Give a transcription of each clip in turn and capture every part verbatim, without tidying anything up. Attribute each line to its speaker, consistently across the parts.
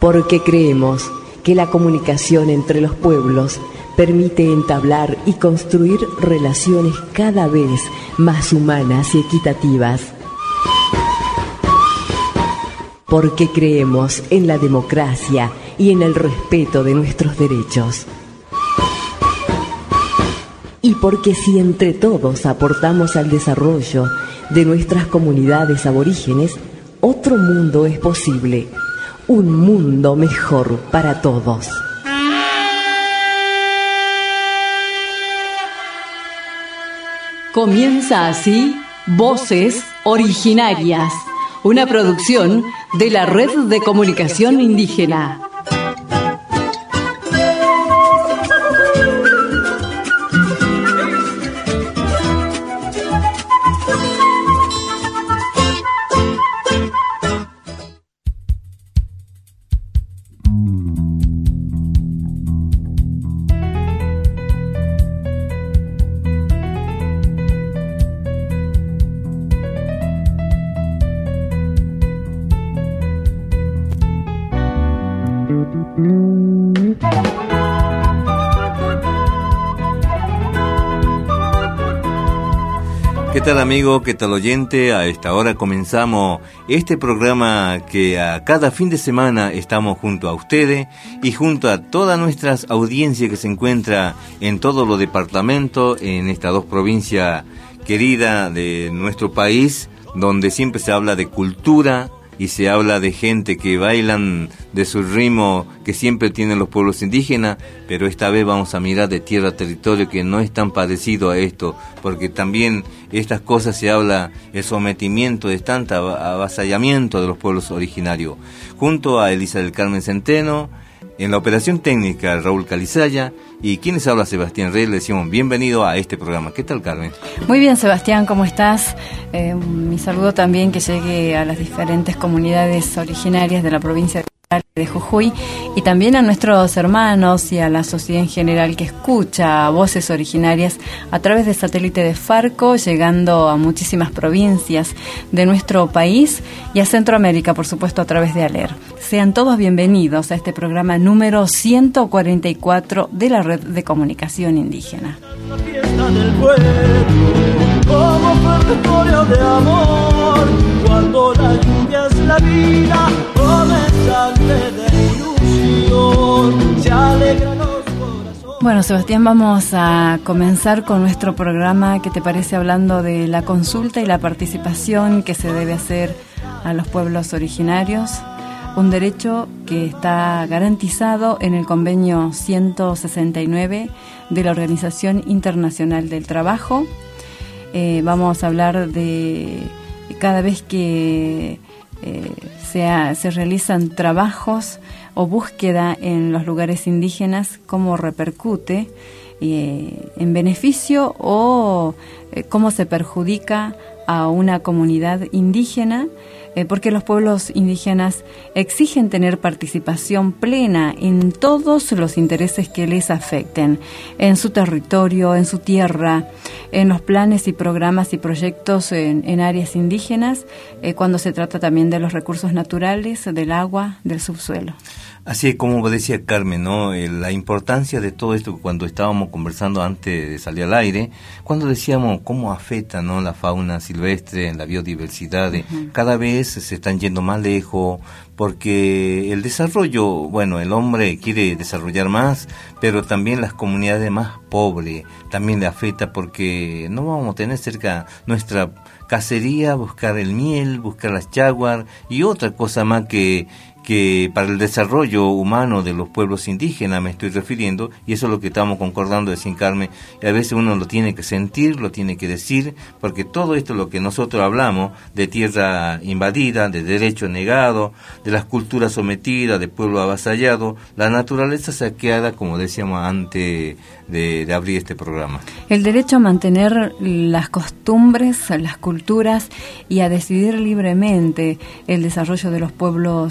Speaker 1: porque creemos que la comunicación entre los pueblos permite entablar y construir relaciones cada vez más humanas y equitativas. Porque creemos en la democracia y en el respeto de nuestros derechos. Y porque si entre todos aportamos al desarrollo de nuestras comunidades aborígenes, otro mundo es posible, un mundo mejor para todos.
Speaker 2: Comienza así Voces Originarias, una producción de la Red de Comunicación Indígena.
Speaker 3: ¿Qué tal amigo? ¿Qué tal oyente? A esta hora comenzamos este programa que a cada fin de semana estamos junto a ustedes y junto a toda nuestra audiencia que se encuentra en todos los departamentos, en estas dos provincias queridas de nuestro país, donde siempre se habla de cultura y se habla de gente que bailan de su ritmo que siempre tienen los pueblos indígenas, pero esta vez vamos a mirar de tierra a territorio que no es tan parecido a esto, porque también estas cosas se habla el sometimiento de tanto avasallamiento de los pueblos originarios. Junto a Elisa del Carmen Centeno, en la operación técnica Raúl Calizaya, y quienes habla Sebastián Reyes, le decimos bienvenido a este programa. ¿Qué tal, Carmen?
Speaker 4: Muy bien, Sebastián, ¿cómo estás? Eh, mi saludo también que llegue a las diferentes comunidades originarias de la provincia de Jujuy y también a nuestros hermanos y a la sociedad en general que escucha Voces Originarias a través del satélite de Farco, llegando a muchísimas provincias de nuestro país y a Centroamérica, por supuesto, a través de ALER. Sean todos bienvenidos a este programa número ciento cuarenta y cuatro de la Red de Comunicación Indígena.
Speaker 5: La fiesta del pueblo, como territorio de amor, cuando la lluvia es la vida, comenzante de ilusión, se alegran los corazones.
Speaker 4: Bueno, Sebastián, vamos a comenzar con nuestro programa, ¿qué te parece? Hablando de la consulta y la participación que se debe hacer a los pueblos originarios. Un derecho que está garantizado en el convenio ciento sesenta y nueve de la Organización Internacional del Trabajo. Eh, vamos a hablar de cada vez que eh, se, se realizan trabajos o búsqueda en los lugares indígenas, cómo repercute eh, en beneficio o eh, cómo se perjudica a una comunidad indígena, eh, porque los pueblos indígenas exigen tener participación plena en todos los intereses que les afecten, en su territorio, en su tierra, en los planes y programas y proyectos en, en áreas indígenas, eh, cuando se trata también de los recursos naturales, del agua, del subsuelo.
Speaker 3: Así como decía Carmen, ¿no? Eh, la importancia de todo esto cuando estábamos conversando antes de salir al aire, cuando decíamos cómo afecta, ¿no?, la fauna silvestre, la biodiversidad, uh-huh. Cada vez se están yendo más lejos, porque el desarrollo, bueno, el hombre quiere desarrollar más, pero también las comunidades más pobres también le afecta, porque no vamos a tener cerca nuestra cacería, buscar el miel, buscar las jaguar y otra cosa más que que para el desarrollo humano de los pueblos indígenas me estoy refiriendo, y eso es lo que estamos concordando de Sin Carmen, y a veces uno lo tiene que sentir, lo tiene que decir, porque todo esto es lo que nosotros hablamos, de tierra invadida, de derecho negado, de las culturas sometidas, de pueblo avasallado, la naturaleza saqueada, como decíamos antes de, de abrir este programa.
Speaker 4: El derecho a mantener las costumbres, las culturas, y a decidir libremente el desarrollo de los pueblos originarios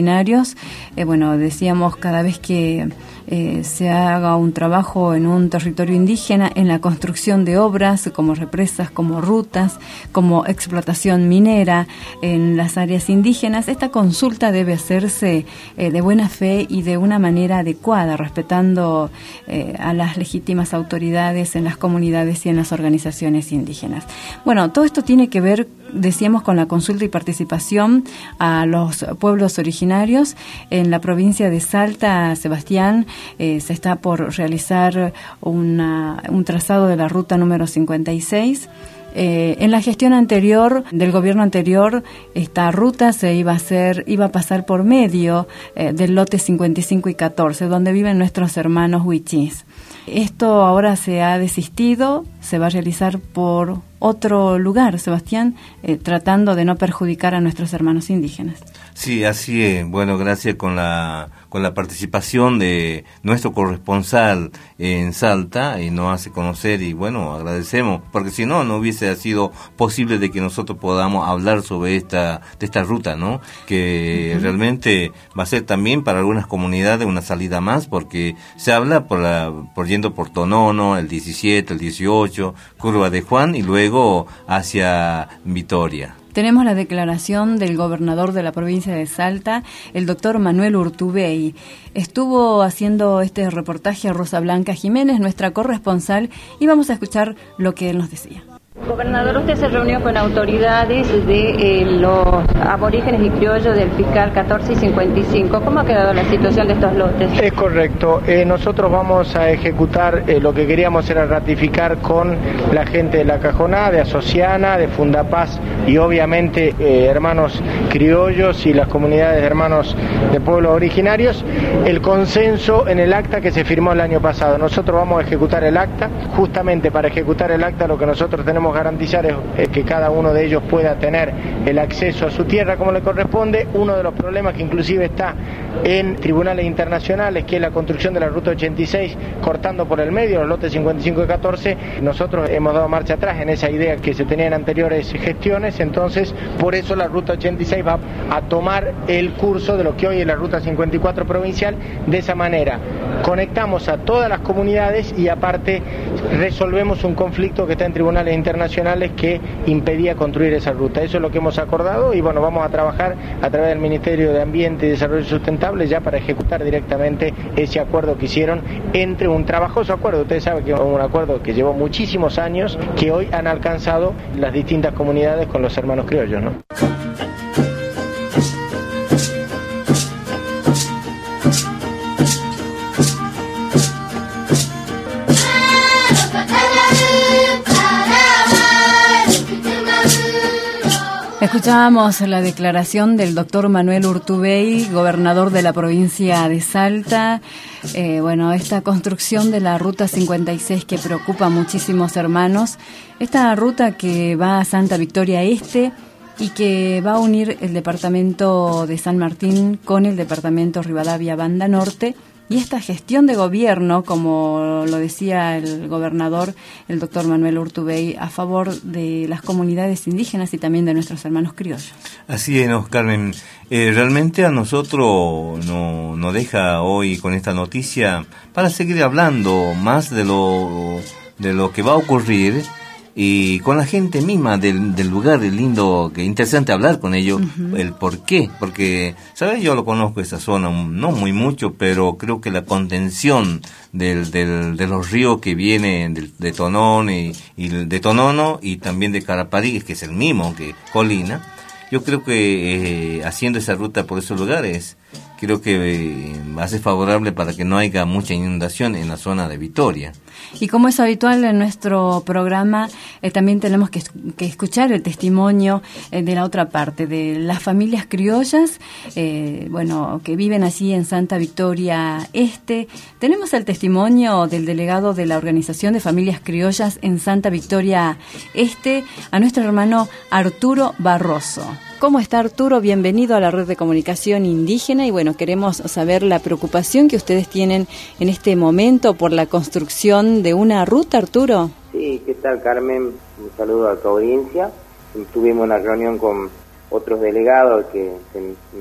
Speaker 4: originarios. Eh, bueno, decíamos, cada vez que eh, se haga un trabajo en un territorio indígena, en la construcción de obras como represas, como rutas, como explotación minera en las áreas indígenas, esta consulta debe hacerse eh, de buena fe y de una manera adecuada, respetando eh, a las legítimas autoridades en las comunidades y en las organizaciones indígenas. Bueno, todo esto tiene que ver, decíamos, con la consulta y participación a los pueblos originarios. En la provincia de Salta, Sebastián, eh, se está por realizar una, un trazado de la ruta número cincuenta y seis. Eh, en la gestión anterior, del gobierno anterior, esta ruta se iba a hacer, iba a pasar por medio eh, del lote cincuenta y cinco y catorce, donde viven nuestros hermanos huichís. Esto ahora se ha desistido, se va a realizar por otro lugar, Sebastián, eh, tratando de no perjudicar a nuestros hermanos indígenas.
Speaker 3: Sí, así es. Bueno, gracias con la con la participación de nuestro corresponsal en Salta, y nos hace conocer, y bueno, agradecemos, porque si no, no hubiese sido posible de que nosotros podamos hablar sobre esta de esta ruta, ¿no? Que uh-huh. realmente va a ser también para algunas comunidades una salida más, porque se habla por la por yendo por Tonono, el diecisiete, el dieciocho, Curva de Juan, y luego hacia Vitoria.
Speaker 4: Tenemos la declaración del gobernador de la provincia de Salta, el doctor Manuel Urtubey. Estuvo haciendo este reportaje a Rosa Blanca Jiménez, nuestra corresponsal, y vamos a escuchar lo que él nos decía.
Speaker 6: Gobernador, usted se reunió con autoridades de eh, los aborígenes y criollos del fiscal catorce y cincuenta y cinco. ¿Cómo ha quedado la situación de estos lotes?
Speaker 7: Es correcto. Eh, nosotros vamos a ejecutar eh, lo que queríamos era ratificar con la gente de La Cajoná, de Asociana, de Fundapaz y obviamente eh, hermanos criollos y las comunidades de hermanos de pueblos originarios, el consenso en el acta que se firmó el año pasado. Nosotros vamos a ejecutar el acta. Justamente para ejecutar el acta lo que nosotros tenemos garantizar es, es que cada uno de ellos pueda tener el acceso a su tierra como le corresponde. Uno de los problemas que inclusive está en tribunales internacionales, que es la construcción de la ruta ochenta y seis cortando por el medio los lotes cincuenta y cinco y catorce, nosotros hemos dado marcha atrás en esa idea que se tenía en anteriores gestiones. Entonces por eso la ruta ochenta y seis va a tomar el curso de lo que hoy es la ruta cincuenta y cuatro provincial. De esa manera conectamos a todas las comunidades y aparte resolvemos un conflicto que está en tribunales internacionales que impedía construir esa ruta. Eso es lo que hemos acordado y bueno, vamos a trabajar a través del Ministerio de Ambiente y Desarrollo Sustentable ya para ejecutar directamente ese acuerdo que hicieron, entre un trabajoso acuerdo. Ustedes saben que es un acuerdo que llevó muchísimos años, que hoy han alcanzado las distintas comunidades con los hermanos criollos, ¿no?
Speaker 4: Escuchábamos la declaración del doctor Manuel Urtubey, gobernador de la provincia de Salta. Eh, bueno, esta construcción de la ruta cincuenta y seis que preocupa a muchísimos hermanos. Esta ruta que va a Santa Victoria Este y que va a unir el departamento de San Martín con el departamento Rivadavia Banda Norte. Y esta gestión de gobierno, como lo decía el gobernador, el doctor Manuel Urtubey, a favor de las comunidades indígenas y también de nuestros hermanos criollos.
Speaker 3: Así es, ¿no, Carmen? Eh, realmente a nosotros no, nos deja hoy con esta noticia para seguir hablando más de lo, de lo que va a ocurrir y con la gente misma del, del lugar. Es lindo, que interesante hablar con ellos, uh-huh. el por qué, porque, ¿sabes? Yo lo conozco esa zona, no muy mucho, pero creo que la contención del, del, de los ríos que vienen de, de Tonón y, y de Tonono y también de Caraparí, que es el mismo que Colina, yo creo que eh, haciendo esa ruta por esos lugares, creo que eh, va a ser favorable para que no haya mucha inundación en la zona de Vitoria.
Speaker 4: Y como es habitual en nuestro programa, eh, también tenemos que, que escuchar el testimonio eh, de la otra parte, de las familias criollas, eh, bueno, que viven allí en Santa Victoria Este. Tenemos el testimonio del delegado de la Organización de Familias Criollas en Santa Victoria Este, a nuestro hermano Arturo Barroso. ¿Cómo está, Arturo? Bienvenido a la Red de Comunicación Indígena y bueno, queremos saber la preocupación que ustedes tienen en este momento por la construcción de una ruta, Arturo.
Speaker 8: Sí, ¿qué tal, Carmen? Un saludo a tu audiencia. Tuvimos una reunión con otros delegados que se nos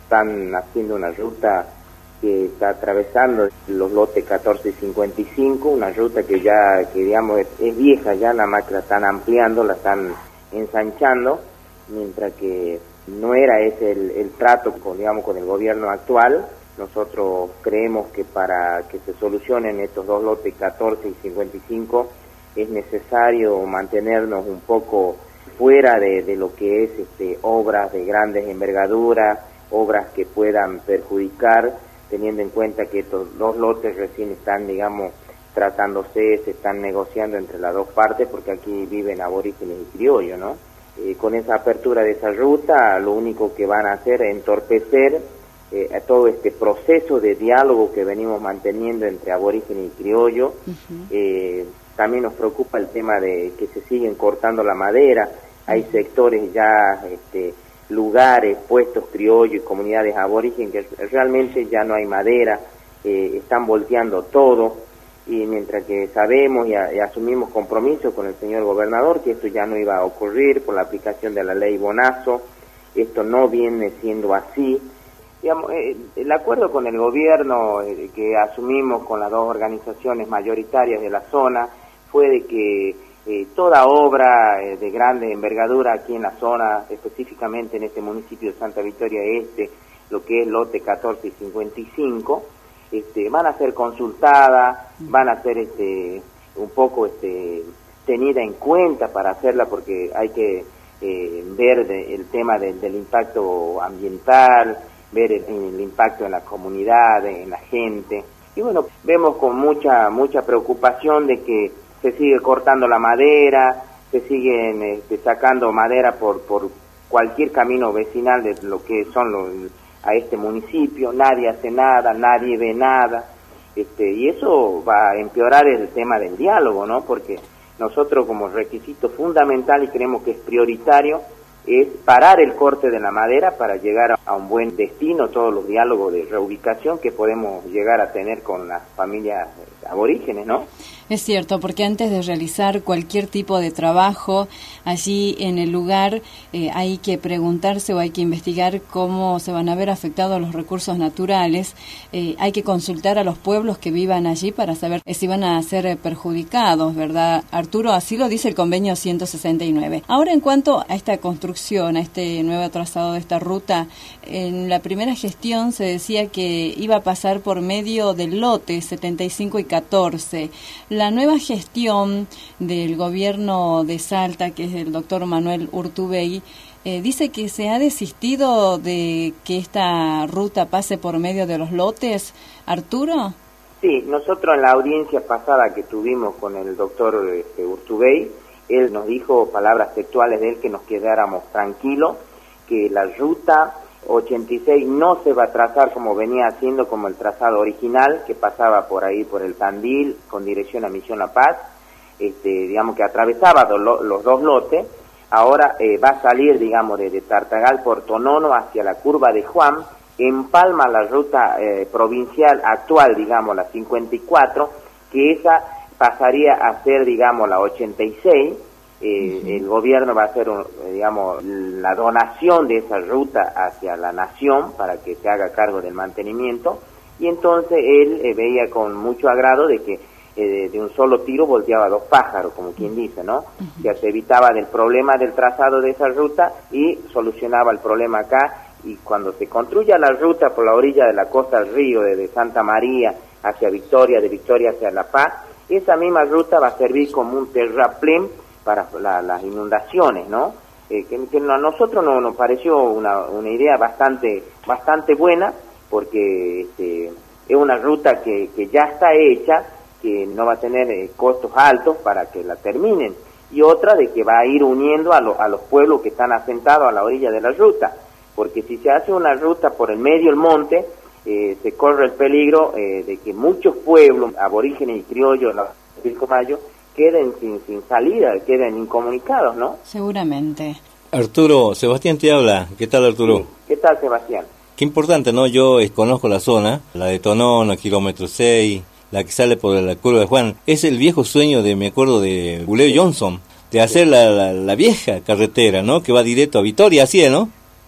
Speaker 8: están haciendo una ruta que está atravesando los lotes catorce y cincuenta y cinco, una ruta que ya, que digamos, es, es vieja ya, nada más que la están ampliando, la están ensanchando, mientras que no era ese el, el trato con, digamos, con el gobierno actual. Nosotros creemos que para que se solucionen estos dos lotes catorce y cincuenta y cinco es necesario mantenernos un poco fuera de, de lo que es este, obras de grandes envergaduras, obras que puedan perjudicar, teniendo en cuenta que estos dos lotes recién están, digamos, tratándose, se están negociando entre las dos partes, porque aquí viven aborígenes y criollos, ¿no? Eh, con esa apertura de esa ruta, lo único que van a hacer es entorpecer eh, a todo este proceso de diálogo que venimos manteniendo entre aborígenes y criollos. Uh-huh. eh, también nos preocupa el tema de que se siguen cortando la madera. Hay sectores ya, este, lugares, puestos criollos y comunidades aborígenes que realmente ya no hay madera, eh, están volteando todo, y mientras que sabemos y, a, y asumimos compromiso con el señor gobernador que esto ya no iba a ocurrir por la aplicación de la ley Bonazo, esto no viene siendo así. Digamos, eh, el acuerdo con el gobierno eh, que asumimos con las dos organizaciones mayoritarias de la zona fue de que eh, toda obra eh, de grande envergadura aquí en la zona, específicamente en este municipio de Santa Victoria Este, lo que es lote catorce y cincuenta y cinco, este, van a ser consultadas, van a ser este, un poco este, tenida en cuenta para hacerla, porque hay que eh, ver de, el tema de, del impacto ambiental, ver el, el impacto en la comunidad, en la gente. Y bueno, vemos con mucha mucha preocupación de que se sigue cortando la madera, se siguen este, sacando madera por por cualquier camino vecinal de lo que son los, a este municipio, nadie hace nada, nadie ve nada, este, y eso va a empeorar el tema del diálogo, ¿no? Porque nosotros como requisito fundamental, y creemos que es prioritario, es parar el corte de la madera para llegar a, a un buen destino, todos los diálogos de reubicación que podemos llegar a tener con las familias aborígenes, ¿no?
Speaker 4: Es cierto, porque antes de realizar cualquier tipo de trabajo allí en el lugar, eh, hay que preguntarse o hay que investigar cómo se van a ver afectados los recursos naturales. Eh, hay que consultar a los pueblos que vivan allí para saber si van a ser eh, perjudicados, ¿verdad, Arturo? Así lo dice el convenio ciento sesenta y nueve. Ahora, en cuanto a esta construcción, a este nuevo trazado de esta ruta, en la primera gestión se decía que iba a pasar por medio del lote setenta y cinco y catorce. La nueva gestión del gobierno de Salta, que es el doctor Manuel Urtubey, eh, dice que se ha desistido de que esta ruta pase por medio de los lotes. ¿Arturo?
Speaker 8: Sí, nosotros en la audiencia pasada que tuvimos con el doctor este, Urtubey, él nos dijo palabras textuales de él que nos quedáramos tranquilos, que la ruta ochenta y seis no se va a trazar como venía haciendo, como el trazado original, que pasaba por ahí, por el Tandil, con dirección a Misión La Paz, este, digamos que atravesaba do, los dos lotes. Ahora eh, va a salir, digamos, de, de Tartagal por Tonono hacia la curva de Juan, empalma la ruta eh, provincial actual, digamos, la cincuenta y cuatro, que esa pasaría a ser, digamos, la ochenta y seis. Eh, uh-huh. El gobierno va a hacer, un, digamos, la donación de esa ruta hacia la nación para que se haga cargo del mantenimiento, y entonces él eh, veía con mucho agrado de que eh, de un solo tiro volteaba dos pájaros, como quien dice, ¿no? Uh-huh. Ya se evitaba del problema del trazado de esa ruta y solucionaba el problema acá, y cuando se construya la ruta por la orilla de la costa del río, desde de Santa María hacia Victoria, de Victoria hacia La Paz, esa misma ruta va a servir como un terraplén para la, las inundaciones, ¿no? Eh, que, que a nosotros no, nos pareció una, una idea bastante bastante buena, porque este, es una ruta que, que ya está hecha, que no va a tener eh, costos altos para que la terminen, y otra de que va a ir uniendo a, lo, a los pueblos que están asentados a la orilla de la ruta, porque si se hace una ruta por el medio del monte, eh, se corre el peligro eh, de que muchos pueblos aborígenes y criollos, la Pico Mayo, queden sin, sin salida, queden incomunicados, ¿no?
Speaker 4: Seguramente.
Speaker 3: Arturo, Sebastián te habla. ¿Qué tal, Arturo?
Speaker 8: Sí. ¿Qué tal, Sebastián?
Speaker 3: Qué importante, ¿no? Yo eh, conozco la zona, la de Tonono, kilómetro seis, la que sale por la curva de Juan. Es el viejo sueño de, me acuerdo, de Buleo Johnson, de hacer la, la, la vieja carretera, ¿no? Que va directo a Vitoria, así es, ¿no?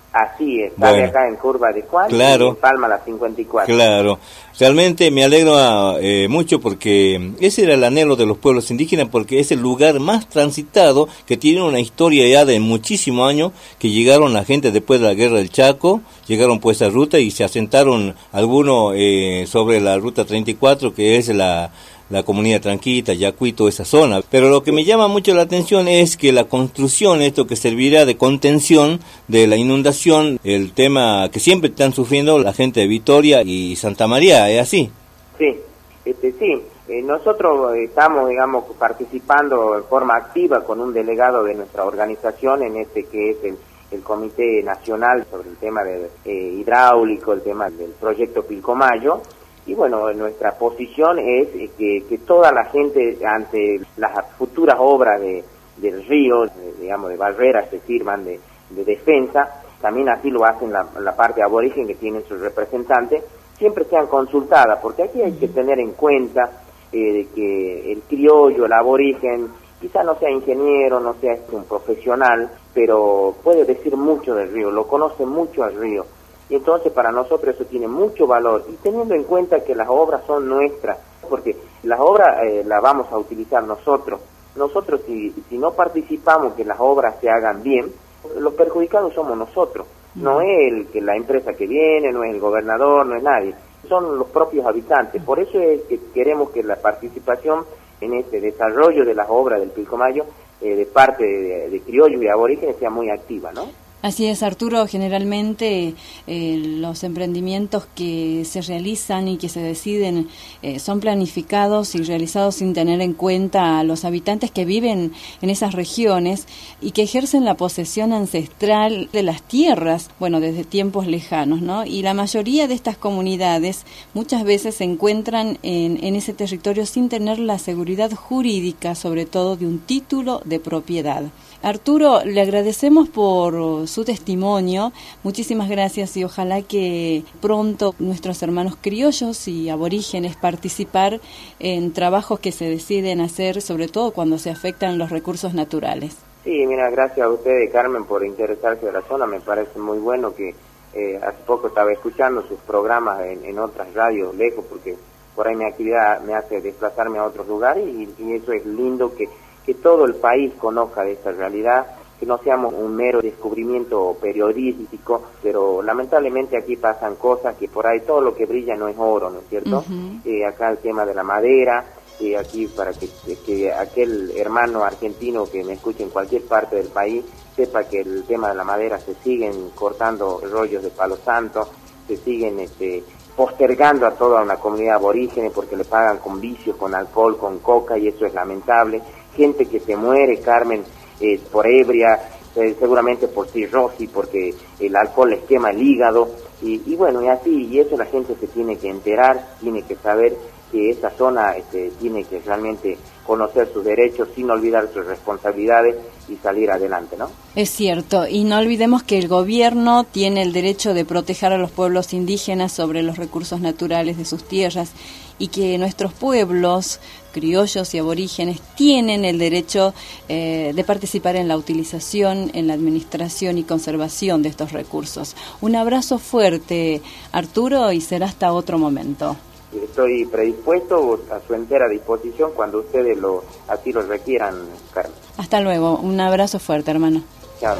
Speaker 8: Así es, sale bueno, acá en Curva de Juan,
Speaker 3: claro,
Speaker 8: y en Palma la cincuenta y cuatro.
Speaker 3: Claro, realmente me alegro eh, mucho porque ese era el anhelo de los pueblos indígenas, porque es el lugar más transitado, que tiene una historia ya de muchísimos años, que llegaron la gente después de la guerra del Chaco, llegaron por esa ruta y se asentaron algunos eh, sobre la ruta treinta y cuatro, que es la... la comunidad Tranquita, Yacuito, esa zona. Pero lo que me llama mucho la atención es que la construcción, esto que servirá de contención de la inundación, el tema que siempre están sufriendo la gente de Vitoria y Santa María, ¿es así?
Speaker 8: Sí, este, sí. Eh, nosotros estamos, digamos, participando en forma activa con un delegado de nuestra organización en este que es el, el Comité Nacional sobre el tema de, eh, hidráulico, el tema del proyecto Pilcomayo. Y bueno, nuestra posición es que, que toda la gente ante las futuras obras de, del río, de, digamos de barreras que sirvan de, de defensa, también así lo hacen la, la parte aborigen que tienen sus representantes, siempre sean consultadas, porque aquí hay que tener en cuenta eh, de que el criollo, el aborigen, quizá no sea ingeniero, no sea un profesional, pero puede decir mucho del río, lo conoce mucho al río. Y entonces para nosotros eso tiene mucho valor, y teniendo en cuenta que las obras son nuestras, porque las obras eh, las vamos a utilizar nosotros. Nosotros si, si no participamos que las obras se hagan bien, los perjudicados somos nosotros. No es el, que la empresa que viene, no es el gobernador, no es nadie. Son los propios habitantes. Por eso es que queremos que la participación en este desarrollo de las obras del Pilcomayo eh, de parte de, de criollos y aborígenes sea muy activa, ¿no?
Speaker 4: Así es, Arturo. Generalmente eh, los emprendimientos que se realizan y que se deciden eh, son planificados y realizados sin tener en cuenta a los habitantes que viven en esas regiones y que ejercen la posesión ancestral de las tierras, bueno, desde tiempos lejanos, ¿no? Y la mayoría de estas comunidades muchas veces se encuentran en, en ese territorio sin tener la seguridad jurídica, sobre todo de un título de propiedad. Arturo, le agradecemos por su testimonio, muchísimas gracias, y ojalá que pronto nuestros hermanos criollos y aborígenes participar en trabajos que se deciden hacer, sobre todo cuando se afectan los recursos naturales.
Speaker 8: Sí, mira, gracias a ustedes, Carmen, por interesarse de la zona. Me parece muy bueno que eh, hace poco estaba escuchando sus programas en, en otras radios lejos, porque por ahí mi actividad me hace desplazarme a otros lugares, y, y eso es lindo que que todo el país conozca de esta realidad, que no seamos un mero descubrimiento periodístico, pero lamentablemente aquí pasan cosas que por ahí todo lo que brilla no es oro, ¿no es cierto? Uh-huh. Eh, acá el tema de la madera, eh, aquí para que, que aquel hermano argentino que me escuche en cualquier parte del país sepa que el tema de la madera se siguen cortando rollos de palo santo, se siguen este postergando a toda una comunidad aborígene porque le pagan con vicios, con alcohol, con coca, y eso es lamentable. Gente que se muere, Carmen, eh, por ebria, eh, seguramente por cirrosis, porque el alcohol les quema el hígado, y, y bueno, y así, y eso la gente se tiene que enterar, tiene que saber que esa zona este, tiene que realmente conocer sus derechos sin olvidar sus responsabilidades y salir adelante, ¿no?
Speaker 4: Es cierto, y no olvidemos que el gobierno tiene el derecho de proteger a los pueblos indígenas sobre los recursos naturales de sus tierras, y que nuestros pueblos criollos y aborígenes tienen el derecho eh, de participar en la utilización, en la administración y conservación de estos recursos. Un abrazo fuerte, Arturo, y será hasta otro momento.
Speaker 8: Estoy predispuesto, a su entera disposición cuando ustedes lo así lo requieran, Carmen.
Speaker 4: Hasta luego, un abrazo fuerte, hermano.
Speaker 8: Chao.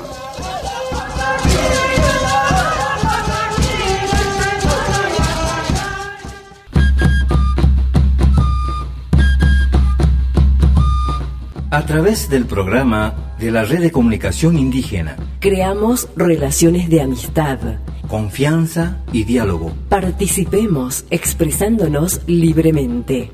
Speaker 3: A través del programa de la Red de Comunicación Indígena,
Speaker 1: creamos relaciones de amistad,
Speaker 3: confianza y diálogo.
Speaker 1: Participemos expresándonos libremente.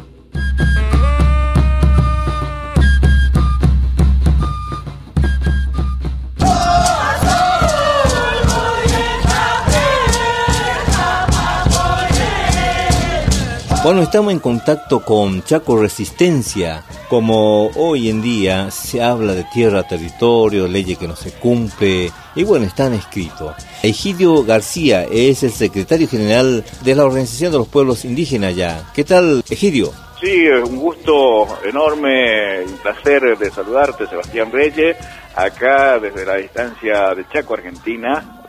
Speaker 3: Bueno, estamos en contacto con Chaco Resistencia. Como hoy en día se habla de tierra, territorio, leyes que no se cumple, y bueno, están escritos. Egidio García es el secretario general de la Organización de los Pueblos Indígenas ya. ¿Qué tal, Egidio?
Speaker 9: Sí, un gusto enorme, un placer de saludarte, Sebastián Reyes, acá desde la distancia de Chaco, Argentina,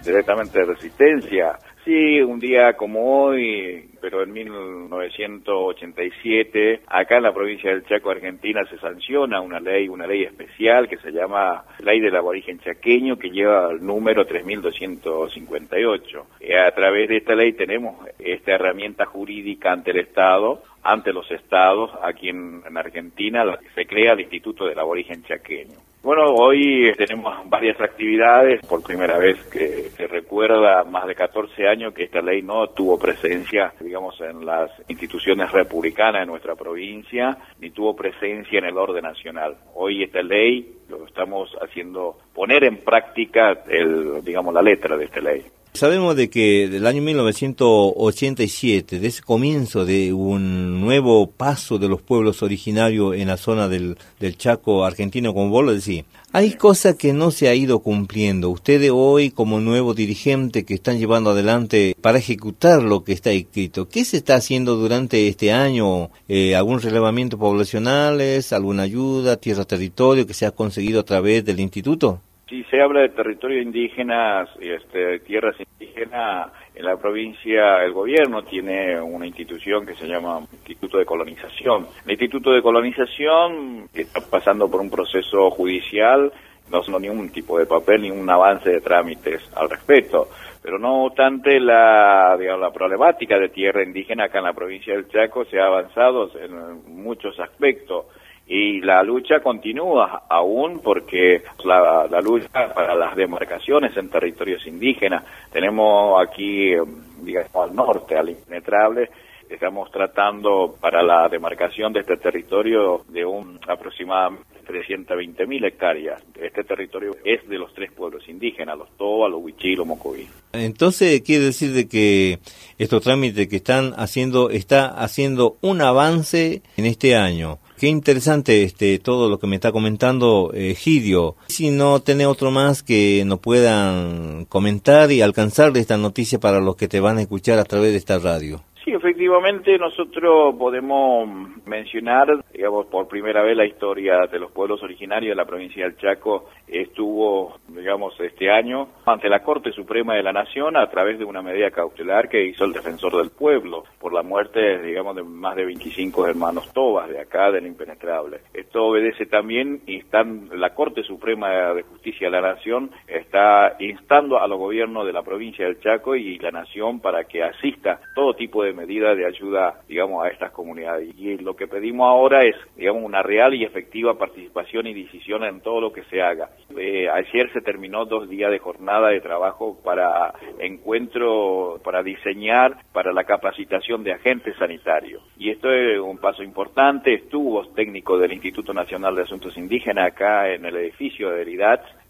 Speaker 9: directamente de resistencia. Sí, un día como hoy, pero en mil novecientos ochenta y siete, acá en la provincia del Chaco, Argentina, se sanciona una ley, una ley especial que se llama Ley del Aborigen Chaqueño, que lleva el número tres mil doscientos cincuenta y ocho. Y a través de esta ley tenemos esta herramienta jurídica ante el Estado, ante los estados, aquí en, en Argentina, se crea el Instituto del Aborigen Chaqueño. Bueno, hoy tenemos varias actividades, por primera vez que se recuerda más de catorce años que esta ley no tuvo presencia, digamos, en las instituciones republicanas de nuestra provincia, ni tuvo presencia en el orden nacional. Hoy esta ley lo estamos haciendo poner en práctica, el, digamos, la letra de esta ley.
Speaker 3: Sabemos de que del año mil novecientos ochenta y siete, de ese comienzo de un nuevo paso de los pueblos originarios en la zona del, del Chaco argentino, como vos lo decís, hay cosas que no se ha ido cumpliendo. Ustedes hoy, como nuevo dirigente que están llevando adelante para ejecutar lo que está escrito, ¿qué se está haciendo durante este año? Eh, ¿Algún relevamiento poblacional, alguna ayuda, tierra, territorio que se ha conseguido a través del instituto?
Speaker 9: Si se habla de territorios indígenas, este, tierras indígenas, en la provincia el gobierno tiene una institución que se llama Instituto de Colonización. El Instituto de Colonización está pasando por un proceso judicial, no son ningún tipo de papel, ni un avance de trámites al respecto. Pero no obstante, la, digamos, la problemática de tierra indígena acá en la provincia del Chaco se ha avanzado en muchos aspectos. Y la lucha continúa aún porque la, la lucha para las demarcaciones en territorios indígenas, tenemos aquí, digamos, al norte, al impenetrable, estamos tratando para la demarcación de este territorio de un aproximadamente trescientas veinte mil hectáreas. Este territorio es de los tres pueblos indígenas, los Toba, los Huichí y los Mocoví.
Speaker 3: Entonces quiere decir de que estos trámites que están haciendo, está haciendo un avance en este año. Qué interesante este todo lo que me está comentando eh, Gidio. Si no tenés otro más que nos puedan comentar y alcanzar esta noticia para los que te van a escuchar a través de esta radio.
Speaker 9: Sí, efectivamente nosotros podemos mencionar, digamos, por primera vez la historia de los pueblos originarios de la provincia del Chaco. Estuvo, digamos, este año ante la Corte Suprema de la Nación a través de una medida cautelar que hizo el defensor del pueblo por la muerte, digamos, de más de veinticinco hermanos Tobas de acá, del impenetrable. Esto obedece también, y están, la Corte Suprema de Justicia de la Nación está instando a los gobiernos de la provincia del Chaco y la Nación para que asista todo tipo de medidas de ayuda, digamos, a estas comunidades. Y lo que pedimos ahora es, digamos, una real y efectiva participación y decisión en todo lo que se haga. Eh, ayer se terminó dos días de jornada de trabajo para encuentro, para diseñar, para la capacitación de agentes sanitarios. Y esto es un paso importante. Estuvo técnico del Instituto Nacional de Asuntos Indígenas acá en el edificio de I D A T S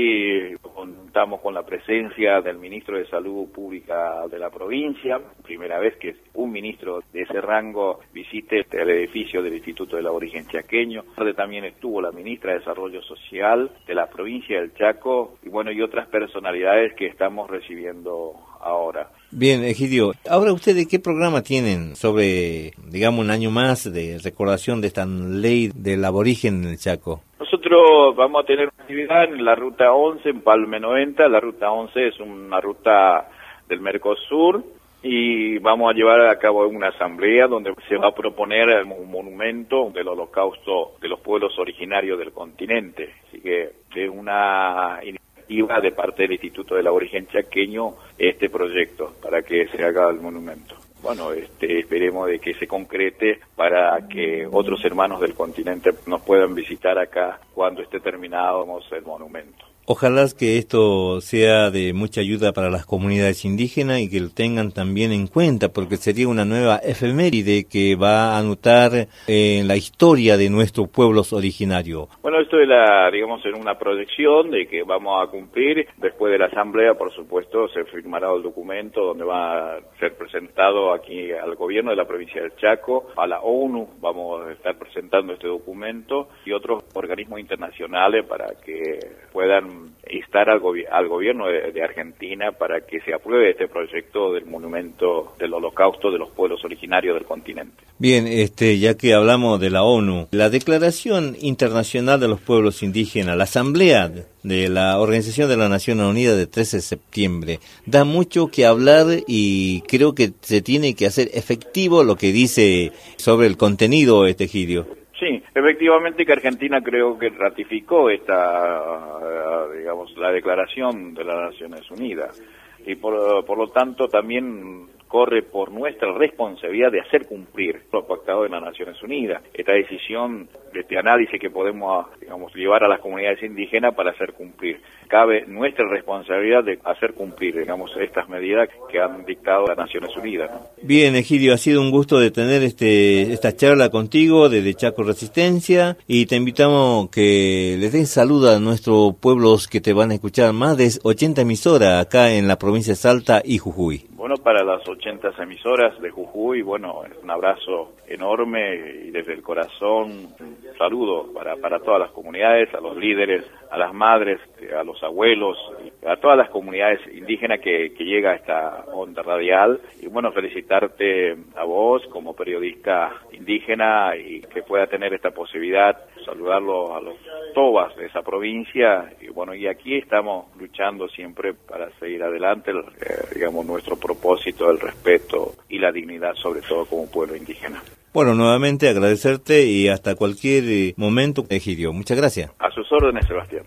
Speaker 9: y contamos con la presencia del ministro de Salud Pública de la provincia, primera vez que un ministro de ese rango visite el edificio del Instituto del Aborigen Chaqueño. También estuvo la ministra de Desarrollo Social de la provincia del Chaco y bueno, y otras personalidades que estamos recibiendo ahora.
Speaker 3: Bien, Egidio, ahora ustedes ¿qué programa tienen sobre, digamos, un año más de recordación de esta ley del aborigen en el Chaco?
Speaker 9: Nosotros vamos a tener una actividad en la Ruta once, en Palme noventa. La Ruta once es una ruta del Mercosur y vamos a llevar a cabo una asamblea donde se va a proponer un monumento del holocausto de los pueblos originarios del continente. Así que es una iniciativa de parte del Instituto del Aborigen Chaqueño este proyecto para que se haga el monumento. Bueno, este, esperemos de que se concrete para que otros hermanos del continente nos puedan visitar acá cuando esté terminado el monumento.
Speaker 3: Ojalá que esto sea de mucha ayuda para las comunidades indígenas y que lo tengan también en cuenta, porque sería una nueva efeméride que va a anotar en la historia de nuestros pueblos originarios.
Speaker 9: Bueno, esto es la, digamos, en una proyección de que vamos a cumplir. Después de la asamblea, por supuesto, se firmará el documento donde va a ser presentado aquí al gobierno de la provincia del Chaco, a la ONU vamos a estar presentando este documento y otros organismos internacionales para que puedan instar al, gobi- al gobierno de, de Argentina para que se apruebe este proyecto del monumento del Holocausto de los pueblos originarios del continente.
Speaker 3: Bien, este, ya que hablamos de la ONU, la Declaración Internacional de los Pueblos Indígenas, la Asamblea de la Organización de las Naciones Unidas de trece de septiembre, da mucho que hablar y creo que se tiene que hacer efectivo lo que dice sobre el contenido, este Egidio.
Speaker 9: Sí, efectivamente que Argentina creo que ratificó esta, digamos, la declaración de las Naciones Unidas y por, por lo tanto también corre por nuestra responsabilidad de hacer cumplir lo pactado en las Naciones Unidas. Esta decisión, este análisis que podemos, digamos, llevar a las comunidades indígenas para hacer cumplir. Cabe nuestra responsabilidad de hacer cumplir, digamos, estas medidas que han dictado las Naciones Unidas, ¿no?
Speaker 3: Bien, Egidio, ha sido un gusto de tener este esta charla contigo desde Chaco Resistencia y te invitamos que les den saludo a nuestros pueblos que te van a escuchar, más de ochenta emisoras acá en la provincia de Salta y Jujuy.
Speaker 9: Bueno, para las ochenta emisoras de Jujuy, bueno, un abrazo enorme y desde el corazón, un saludo para, para todas las comunidades, a los líderes, a las madres, a los abuelos, a todas las comunidades indígenas que, que llega a esta onda radial. Y bueno, felicitarte a vos como periodista indígena y que pueda tener esta posibilidad, saludarlo a los tobas de esa provincia. Y bueno, y aquí estamos luchando siempre para seguir adelante, eh, digamos, nuestro propósito del respeto y la dignidad, sobre todo como pueblo indígena.
Speaker 3: Bueno, nuevamente agradecerte y hasta cualquier eh, momento, Egidio. Muchas gracias.
Speaker 9: A sus órdenes, Sebastián.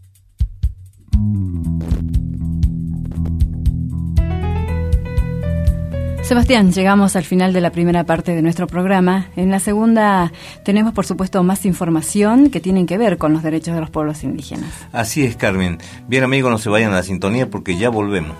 Speaker 4: Sebastián, llegamos al final de la primera parte de nuestro programa. En la segunda tenemos, por supuesto, más información que tienen que ver con los derechos de los pueblos indígenas.
Speaker 3: Así es, Carmen. Bien, amigos, no se vayan a la sintonía porque ya volvemos.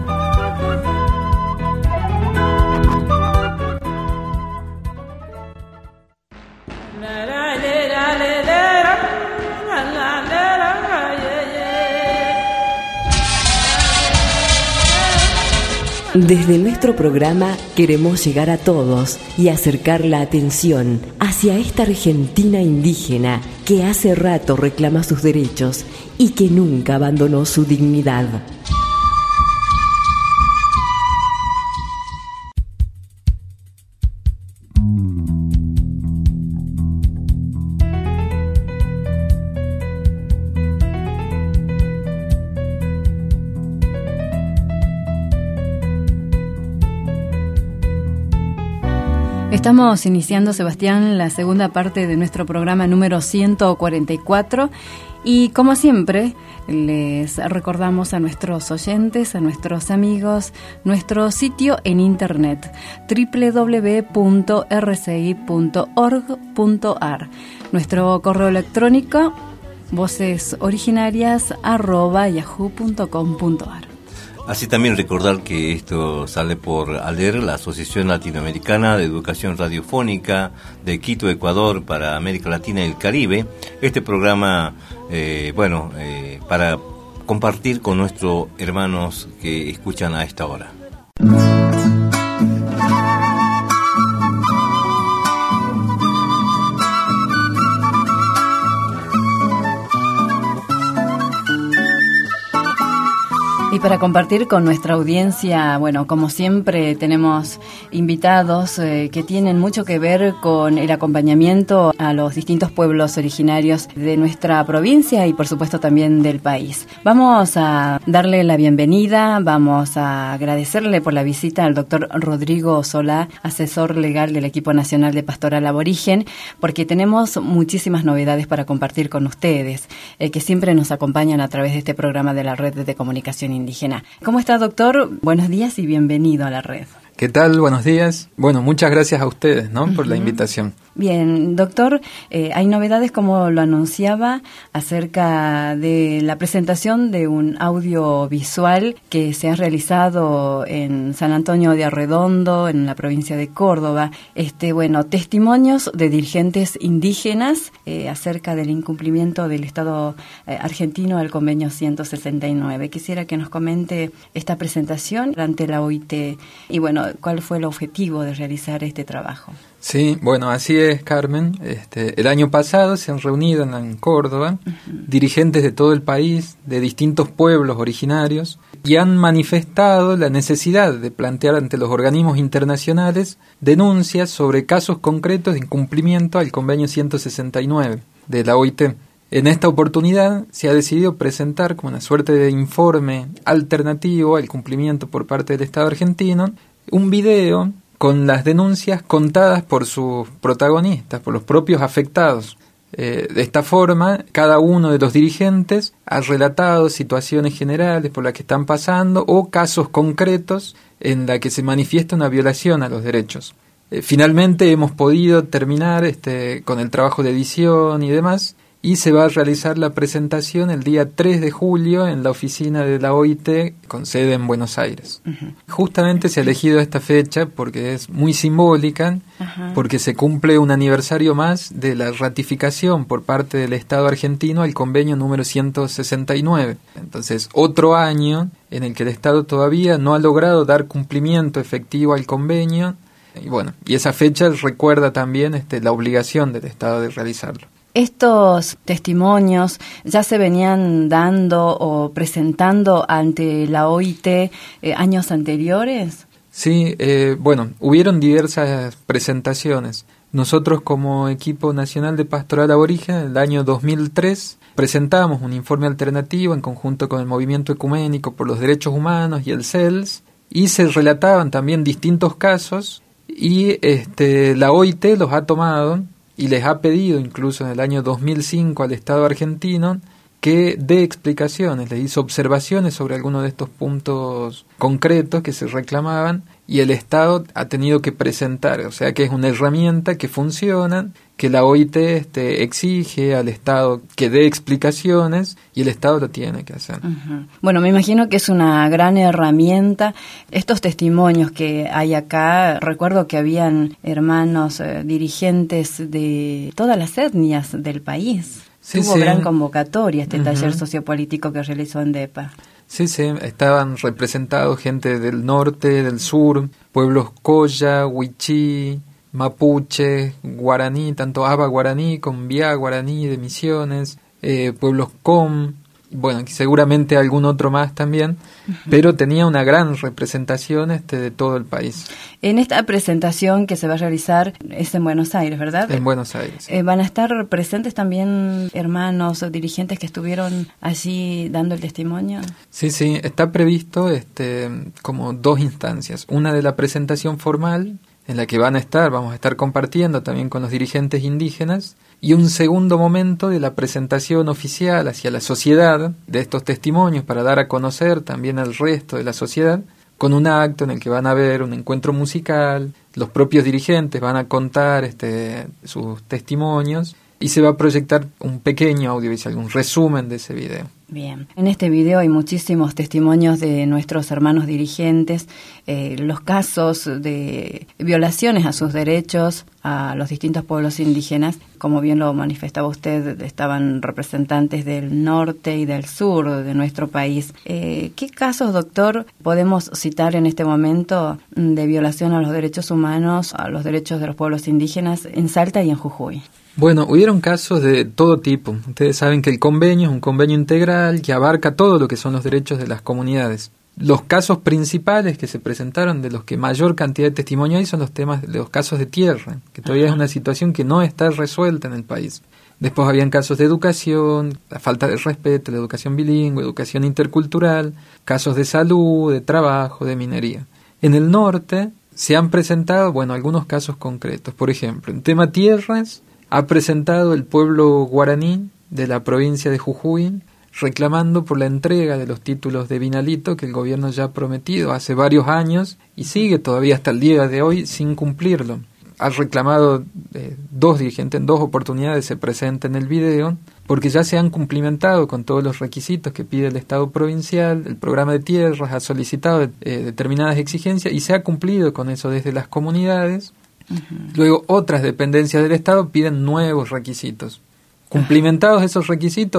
Speaker 1: Desde nuestro programa queremos llegar a todos y acercar la atención hacia esta Argentina indígena que hace rato reclama sus derechos y que nunca abandonó su dignidad.
Speaker 4: Estamos iniciando, Sebastián, la segunda parte de nuestro programa número ciento cuarenta y cuatro y, como siempre, les recordamos a nuestros oyentes, a nuestros amigos, nuestro sitio en internet doble u doble u doble u punto r c i punto org punto a r, nuestro correo electrónico vocesoriginarías arroba yahoo punto com punto a r.
Speaker 3: Así también recordar que esto sale por ALER, la Asociación Latinoamericana de Educación Radiofónica de Quito, Ecuador, para América Latina y el Caribe. Este programa, eh, bueno, eh, para compartir con nuestros hermanos que escuchan a esta hora.
Speaker 4: Y para compartir con nuestra audiencia, bueno, como siempre tenemos invitados eh, que tienen mucho que ver con el acompañamiento a los distintos pueblos originarios de nuestra provincia y por supuesto también del país. Vamos a darle la bienvenida, vamos a agradecerle por la visita al doctor Rodrigo Solá, asesor legal del Equipo Nacional de Pastoral Aborigen, porque tenemos muchísimas novedades para compartir con ustedes, eh, que siempre nos acompañan a través de este programa de la Red de Comunicación Indígena. ¿Cómo está, doctor? Buenos días y bienvenido a la red.
Speaker 10: ¿Qué tal? Buenos días. Bueno, muchas gracias a ustedes, ¿no? Por uh-huh. la invitación.
Speaker 4: Bien, doctor, eh, hay novedades, como lo anunciaba, acerca de la presentación de un audiovisual que se ha realizado en San Antonio de Arredondo, en la provincia de Córdoba. Este, bueno, testimonios de dirigentes indígenas eh, acerca del incumplimiento del Estado eh, argentino al convenio ciento sesenta y nueve. Quisiera que nos comente esta presentación ante la O I T y, bueno, cuál fue el objetivo de realizar este trabajo.
Speaker 10: Sí, bueno, así es, Carmen. Este, el año pasado se han reunido en, en Córdoba uh-huh. dirigentes de todo el país, de distintos pueblos originarios, y han manifestado la necesidad de plantear ante los organismos internacionales denuncias sobre casos concretos de incumplimiento al convenio ciento sesenta y nueve de la O I T. En esta oportunidad se ha decidido presentar como una suerte de informe alternativo al cumplimiento por parte del Estado argentino un video con las denuncias contadas por sus protagonistas, por los propios afectados. Eh, de esta forma, cada uno de los dirigentes ha relatado situaciones generales por las que están pasando o casos concretos en la que se manifiesta una violación a los derechos. Eh, finalmente hemos podido terminar este, con el trabajo de edición y demás, y se va a realizar la presentación el día tres de julio en la oficina de la O I T con sede en Buenos Aires. Uh-huh. Justamente se ha elegido esta fecha porque es muy simbólica, uh-huh. porque se cumple un aniversario más de la ratificación por parte del Estado argentino al convenio número ciento sesenta y nueve. Entonces, otro año en el que el Estado todavía no ha logrado dar cumplimiento efectivo al convenio, y bueno, y esa fecha recuerda también este, la obligación del Estado de realizarlo.
Speaker 4: ¿Estos testimonios ya se venían dando o presentando ante la O I T eh, años anteriores?
Speaker 10: Sí, eh, bueno, hubieron diversas presentaciones. Nosotros como equipo nacional de pastoral aborigen, en el año dos mil tres, presentamos un informe alternativo en conjunto con el Movimiento Ecuménico por los Derechos Humanos y el C E L S, y se relataban también distintos casos, y este, la O I T los ha tomado y les ha pedido incluso en el año dos mil cinco al Estado argentino que dé explicaciones, le hizo observaciones sobre algunos de estos puntos concretos que se reclamaban, y el Estado ha tenido que presentar, o sea que es una herramienta que funciona, que la O I T este, exige al Estado que dé explicaciones, y el Estado lo tiene que hacer.
Speaker 4: Uh-huh. Bueno, me imagino que es una gran herramienta. Estos testimonios que hay acá, recuerdo que habían hermanos eh, dirigentes de todas las etnias del país.
Speaker 10: Sí,
Speaker 4: Tuvo
Speaker 10: sí.
Speaker 4: gran convocatoria este uh-huh. taller sociopolítico que realizó en DEPA.
Speaker 10: Sí, sí, estaban representados gente del norte, del sur, pueblos Coya, Huichí, Mapuche, Guaraní, tanto Aba Guaraní como Vía Guaraní de Misiones, eh, pueblos Com, bueno, seguramente algún otro más también, uh-huh. pero tenía una gran representación este de todo el país.
Speaker 4: En esta presentación que se va a realizar es en Buenos Aires, ¿verdad?
Speaker 10: En Buenos Aires.
Speaker 4: Eh, ¿Van a estar presentes también hermanos o dirigentes que estuvieron allí dando el testimonio?
Speaker 10: Sí, sí, está previsto este como dos instancias. Una de la presentación formal, en la que van a estar, vamos a estar compartiendo también con los dirigentes indígenas, y un segundo momento de la presentación oficial hacia la sociedad de estos testimonios para dar a conocer también al resto de la sociedad, con un acto en el que van a haber un encuentro musical, los propios dirigentes van a contar este, sus testimonios, y se va a proyectar un pequeño audiovisual, un resumen de ese video.
Speaker 4: Bien, en este video hay muchísimos testimonios de nuestros hermanos dirigentes, eh, los casos de violaciones a sus derechos a los distintos pueblos indígenas. Como bien lo manifestaba usted, estaban representantes del norte y del sur de nuestro país. Eh, ¿Qué casos, doctor, podemos citar en este momento de violación a los derechos humanos, a los derechos de los pueblos indígenas en Salta y en Jujuy?
Speaker 10: Bueno, hubieron casos de todo tipo. Ustedes saben que el convenio es un convenio integral que abarca todo lo que son los derechos de las comunidades. Los casos principales que se presentaron, de los que mayor cantidad de testimonio hay, son los temas de los casos de tierra, que todavía Ajá. es una situación que no está resuelta en el país. Después habían casos de educación, la falta de respeto, la educación bilingüe, educación intercultural, casos de salud, de trabajo, de minería. En el norte se han presentado, bueno, algunos casos concretos. Por ejemplo, en tema tierras, ha presentado el pueblo guaraní de la provincia de Jujuy reclamando por la entrega de los títulos de Vinalito que el gobierno ya ha prometido hace varios años y sigue todavía hasta el día de hoy sin cumplirlo. Ha reclamado eh, dos dirigentes, en dos oportunidades se presenta en el video, porque ya se han cumplimentado con todos los requisitos que pide el Estado provincial, el programa de tierras ha solicitado eh, determinadas exigencias y se ha cumplido con eso desde las comunidades. Uh-huh. Luego otras dependencias del Estado piden nuevos requisitos. Cumplimentados esos requisitos,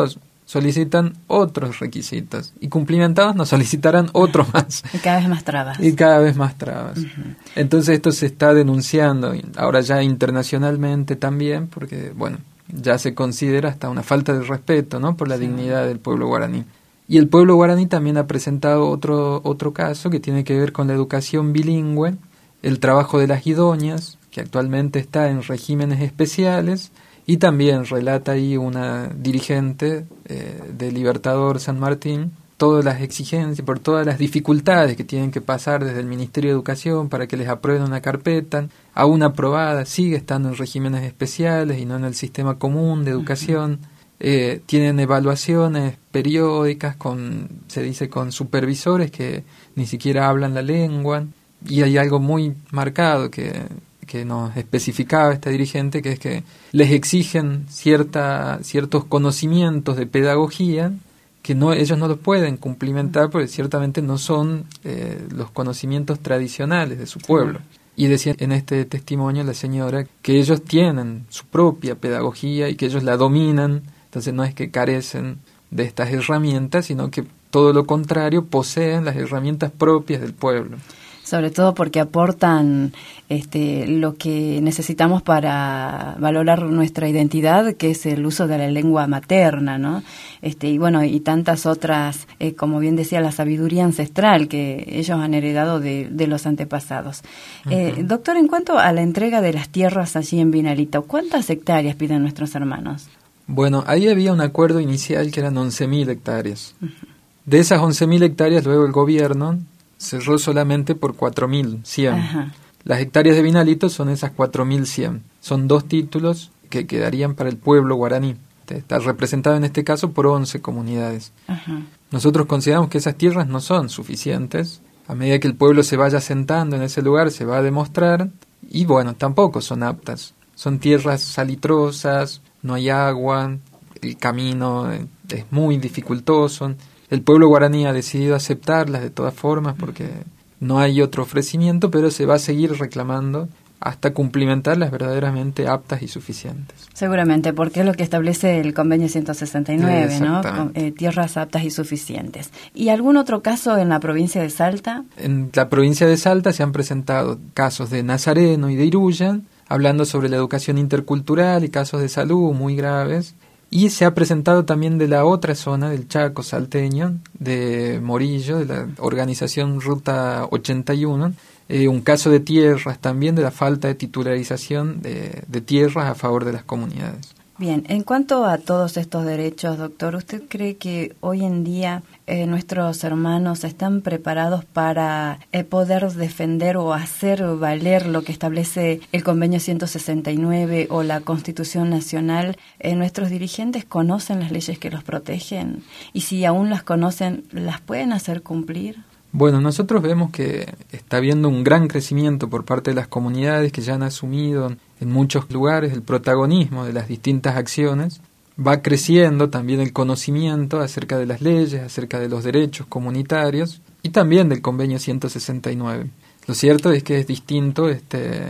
Speaker 10: solicitan otros requisitos y cumplimentados nos solicitarán otros más.
Speaker 4: Y cada vez más trabas.
Speaker 10: Y cada vez más trabas. Uh-huh. Entonces esto se está denunciando ahora ya internacionalmente también porque, bueno, ya se considera hasta una falta de respeto, ¿no?, por la sí. dignidad del pueblo guaraní. Y el pueblo guaraní también ha presentado otro, otro caso que tiene que ver con la educación bilingüe, el trabajo de las idoñas, que actualmente está en regímenes especiales, y también relata ahí una dirigente eh, de Libertador San Martín, todas las exigencias, por todas las dificultades que tienen que pasar desde el Ministerio de Educación para que les aprueben una carpeta, aún aprobada, sigue estando en regímenes especiales y no en el sistema común de educación. Uh-huh. Eh, tienen evaluaciones periódicas con, se dice, con supervisores que ni siquiera hablan la lengua, y hay algo muy marcado que, que nos especificaba esta dirigente, que es que les exigen cierta, ciertos conocimientos de pedagogía que no, ellos no los pueden cumplimentar porque ciertamente no son eh, los conocimientos tradicionales de su pueblo. Y decía en este testimonio la señora que ellos tienen su propia pedagogía y que ellos la dominan. Entonces no es que carecen de estas herramientas, sino que todo lo contrario, poseen las herramientas propias del pueblo.
Speaker 4: Sobre todo porque aportan este, lo que necesitamos para valorar nuestra identidad, que es el uso de la lengua materna, ¿no? Este, y bueno, y tantas otras, eh, como bien decía, la sabiduría ancestral que ellos han heredado de, de los antepasados. Uh-huh. Eh, doctor, en cuanto a la entrega de las tierras allí en Vinalito, ¿cuántas hectáreas piden nuestros hermanos?
Speaker 10: Bueno, ahí había un acuerdo inicial que eran once mil hectáreas. Uh-huh. De esas once mil hectáreas, luego el gobierno cerró solamente por cuatro mil cien. Ajá. Las hectáreas de Vinalito son esas cuatro mil cien. Son dos títulos que quedarían para el pueblo guaraní. Está representado en este caso por once comunidades. Ajá. Nosotros consideramos que esas tierras no son suficientes. A medida que el pueblo se vaya asentando en ese lugar, se va a demostrar. Y bueno, tampoco son aptas. Son tierras salitrosas, no hay agua, el camino es muy dificultoso. El pueblo guaraní ha decidido aceptarlas de todas formas porque no hay otro ofrecimiento, pero se va a seguir reclamando hasta cumplimentarlas verdaderamente aptas y suficientes.
Speaker 4: Seguramente, porque es lo que establece el convenio ciento sesenta y nueve, ¿no? Con, eh, tierras aptas y suficientes. ¿Y algún otro caso en la provincia de Salta?
Speaker 10: En la provincia de Salta se han presentado casos de Nazareno y de Iruya, hablando sobre la educación intercultural y casos de salud muy graves. Y se ha presentado también de la otra zona, del Chaco salteño, de Morillo, de la organización Ruta ochenta y uno, eh, un caso de tierras también, de la falta de titularización de, de tierras a favor de las comunidades.
Speaker 4: Bien, en cuanto a todos estos derechos, doctor, ¿usted cree que hoy en día eh, nuestros hermanos están preparados para eh, poder defender o hacer valer lo que establece el convenio ciento sesenta y nueve o la Constitución Nacional? Eh, ¿Nuestros dirigentes conocen las leyes que los protegen? Y si aún las conocen, ¿las pueden hacer cumplir?
Speaker 10: Bueno, nosotros vemos que está habiendo un gran crecimiento por parte de las comunidades que ya han asumido en muchos lugares el protagonismo de las distintas acciones. Va creciendo también el conocimiento acerca de las leyes, acerca de los derechos comunitarios y también del convenio ciento sesenta y nueve. Lo cierto es que es distinto este,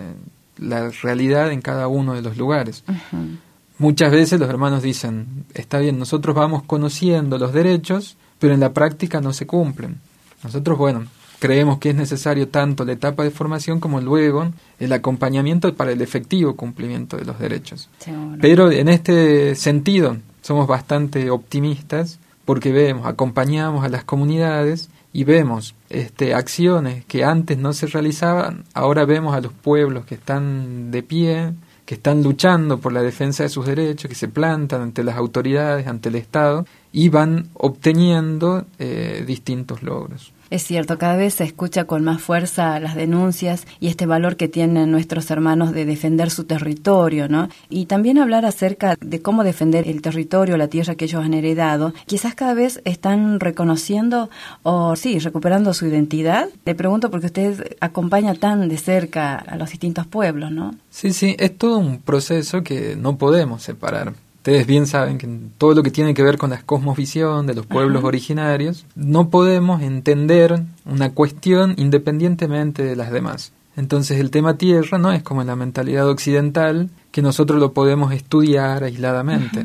Speaker 10: la realidad en cada uno de los lugares. Uh-huh. Muchas veces los hermanos dicen, está bien, nosotros vamos conociendo los derechos, pero en la práctica no se cumplen. Nosotros, bueno, creemos que es necesario tanto la etapa de formación como luego el acompañamiento para el efectivo cumplimiento de los derechos. Seguro. Pero en este sentido somos bastante optimistas porque vemos, acompañamos a las comunidades y vemos este, acciones que antes no se realizaban, ahora vemos a los pueblos que están de pie, que están luchando por la defensa de sus derechos, que se plantan ante las autoridades, ante el Estado, y van obteniendo eh, distintos logros.
Speaker 4: Es cierto, cada vez se escucha con más fuerza las denuncias y este valor que tienen nuestros hermanos de defender su territorio, ¿no? Y también hablar acerca de cómo defender el territorio, la tierra que ellos han heredado. Quizás cada vez están reconociendo o, sí, recuperando su identidad. Le pregunto porque usted acompaña tan de cerca a los distintos pueblos, ¿no?
Speaker 10: Sí, sí, es todo un proceso que no podemos separar. Ustedes bien saben que en todo lo que tiene que ver con la cosmovisión de los pueblos Ajá. originarios, no podemos entender una cuestión independientemente de las demás. Entonces el tema tierra no es como en la mentalidad occidental, que nosotros lo podemos estudiar aisladamente. Ajá.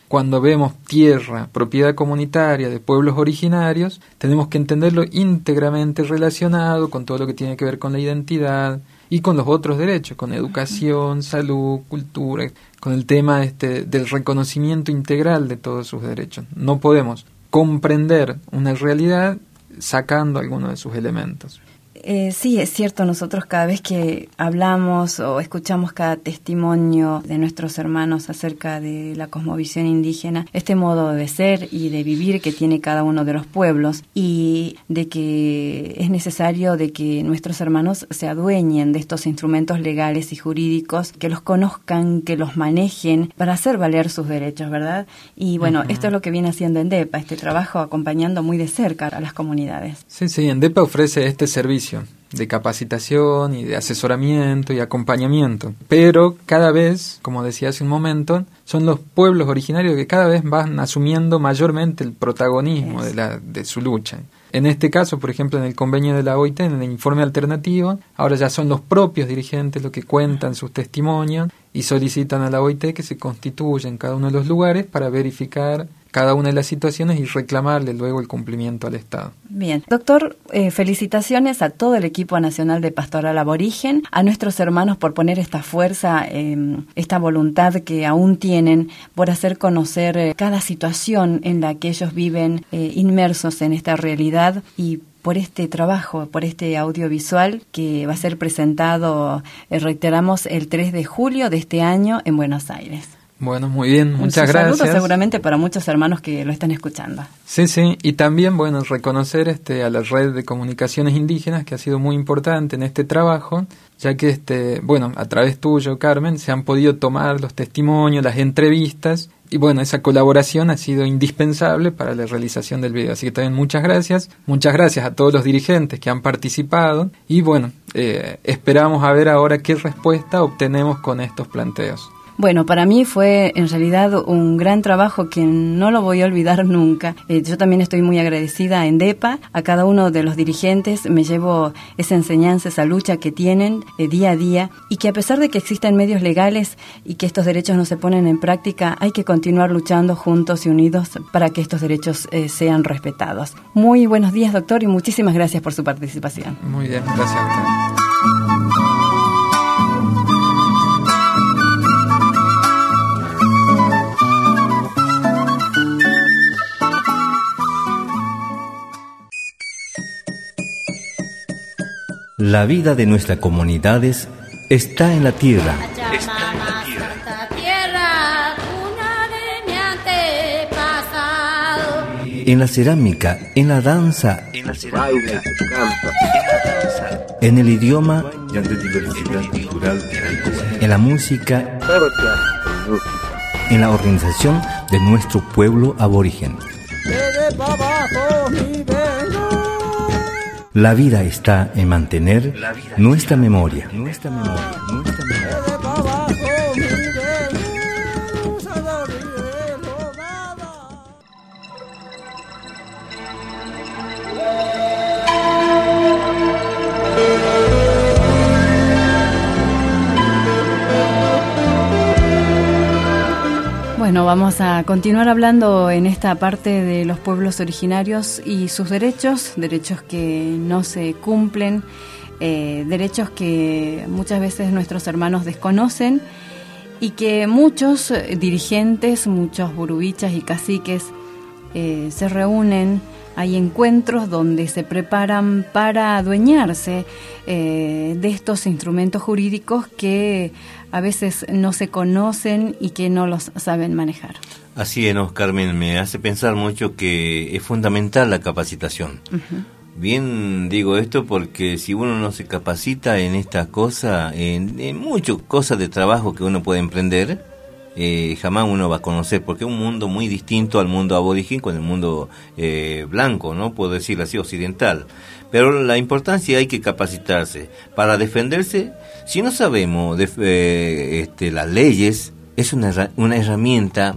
Speaker 10: cuando vemos tierra, propiedad comunitaria de pueblos originarios, tenemos que entenderlo íntegramente relacionado con todo lo que tiene que ver con la identidad y con los otros derechos, con educación, salud, cultura, con el tema este del reconocimiento integral de todos sus derechos. No podemos comprender una realidad sacando alguno de sus elementos.
Speaker 4: Eh, sí, es cierto, nosotros cada vez que hablamos o escuchamos cada testimonio de nuestros hermanos acerca de la cosmovisión indígena, este modo de ser y de vivir que tiene cada uno de los pueblos, y de que es necesario de que nuestros hermanos se adueñen de estos instrumentos legales y jurídicos, que los conozcan, que los manejen para hacer valer sus derechos, ¿verdad? Y bueno, uh-huh. esto es lo que viene haciendo ENDEPA, este trabajo acompañando muy de cerca a las comunidades.
Speaker 10: Sí, sí, ENDEPA ofrece este servicio de capacitación y de asesoramiento y acompañamiento, pero cada vez, como decía hace un momento, son los pueblos originarios que cada vez van asumiendo mayormente el protagonismo de, la, de su lucha. En este caso, por ejemplo, en el convenio de la O I T, en el informe alternativo, ahora ya son los propios dirigentes los que cuentan sus testimonios y solicitan a la O I T que se constituya en cada uno de los lugares para verificar cada una de las situaciones y reclamarle luego el cumplimiento al Estado.
Speaker 4: Bien. Doctor, eh, felicitaciones a todo el equipo nacional de Pastoral Aborigen, a nuestros hermanos por poner esta fuerza, eh, esta voluntad que aún tienen por hacer conocer eh, cada situación en la que ellos viven eh, inmersos en esta realidad, y por este trabajo, por este audiovisual que va a ser presentado, eh, reiteramos, el tres de julio de este año en Buenos Aires.
Speaker 10: Bueno, muy bien, muchas
Speaker 4: Un
Speaker 10: gracias.
Speaker 4: saludo seguramente para muchos hermanos que lo están escuchando.
Speaker 10: Sí, sí, y también, bueno, reconocer este a la red de comunicaciones indígenas, que ha sido muy importante en este trabajo, ya que, este bueno, a través tuyo, Carmen, se han podido tomar los testimonios, las entrevistas, y bueno, esa colaboración ha sido indispensable para la realización del video. Así que también muchas gracias, muchas gracias a todos los dirigentes que han participado, y bueno, eh, esperamos a ver ahora qué respuesta obtenemos con estos planteos.
Speaker 4: Bueno, para mí fue en realidad un gran trabajo que no lo voy a olvidar nunca. Eh, yo también estoy muy agradecida a ENDEPA, a cada uno de los dirigentes. Me llevo esa enseñanza, esa lucha que tienen eh, día a día, y que a pesar de que existen medios legales y que estos derechos no se ponen en práctica, hay que continuar luchando juntos y unidos para que estos derechos eh, sean respetados. Muy buenos días, doctor, y muchísimas gracias por su participación.
Speaker 10: Muy bien, gracias a usted.
Speaker 3: La vida de nuestras comunidades está en la tierra. Está en la tierra. En la cerámica, en la danza, en la cerámica, en el idioma, en la música, en la organización de nuestro pueblo aborigen. La vida está en mantener nuestra memoria, nuestra memoria, nuestra memoria.
Speaker 4: Bueno, vamos a continuar hablando en esta parte de los pueblos originarios y sus derechos, derechos que no se cumplen, eh, derechos que muchas veces nuestros hermanos desconocen y que muchos dirigentes, muchos burubichas y caciques eh, se reúnen. Hay encuentros donde se preparan para adueñarse eh, de estos instrumentos jurídicos que a veces no se conocen y que no los saben manejar.
Speaker 3: Así es, ¿no, Carmen? Me hace pensar mucho que es fundamental la capacitación. Uh-huh. Bien digo esto porque si uno no se capacita en estas cosas, en, en muchas cosas de trabajo que uno puede emprender, Eh, jamás uno va a conocer, porque es un mundo muy distinto al mundo aborigen con el mundo eh, blanco, ¿no? Puedo decirlo así, occidental. Pero la importancia, hay que capacitarse para defenderse. Si no sabemos de, eh, este, las leyes, es una, una herramienta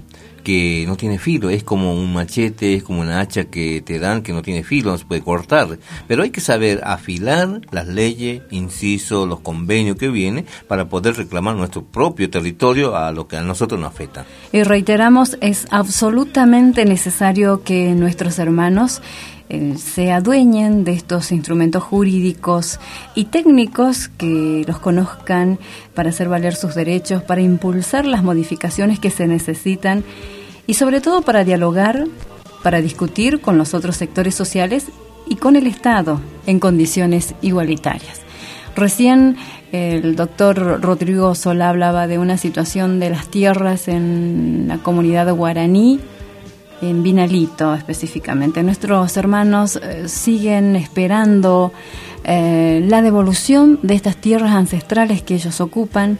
Speaker 3: que no tiene filo, es como un machete, es como una hacha que te dan que no tiene filo, no se puede cortar, pero hay que saber afilar las leyes, inciso, los convenios que vienen para poder reclamar nuestro propio territorio a lo que a nosotros nos afecta.
Speaker 4: Y reiteramos, es absolutamente necesario que nuestros hermanos eh, se adueñen de estos instrumentos jurídicos y técnicos, que los conozcan para hacer valer sus derechos, para impulsar las modificaciones que se necesitan y sobre todo para dialogar, para discutir con los otros sectores sociales y con el Estado en condiciones igualitarias. Recién el doctor Rodrigo Solá hablaba de una situación de las tierras en la comunidad guaraní, en Vinalito específicamente. Nuestros hermanos eh, siguen esperando eh, la devolución de estas tierras ancestrales que ellos ocupan,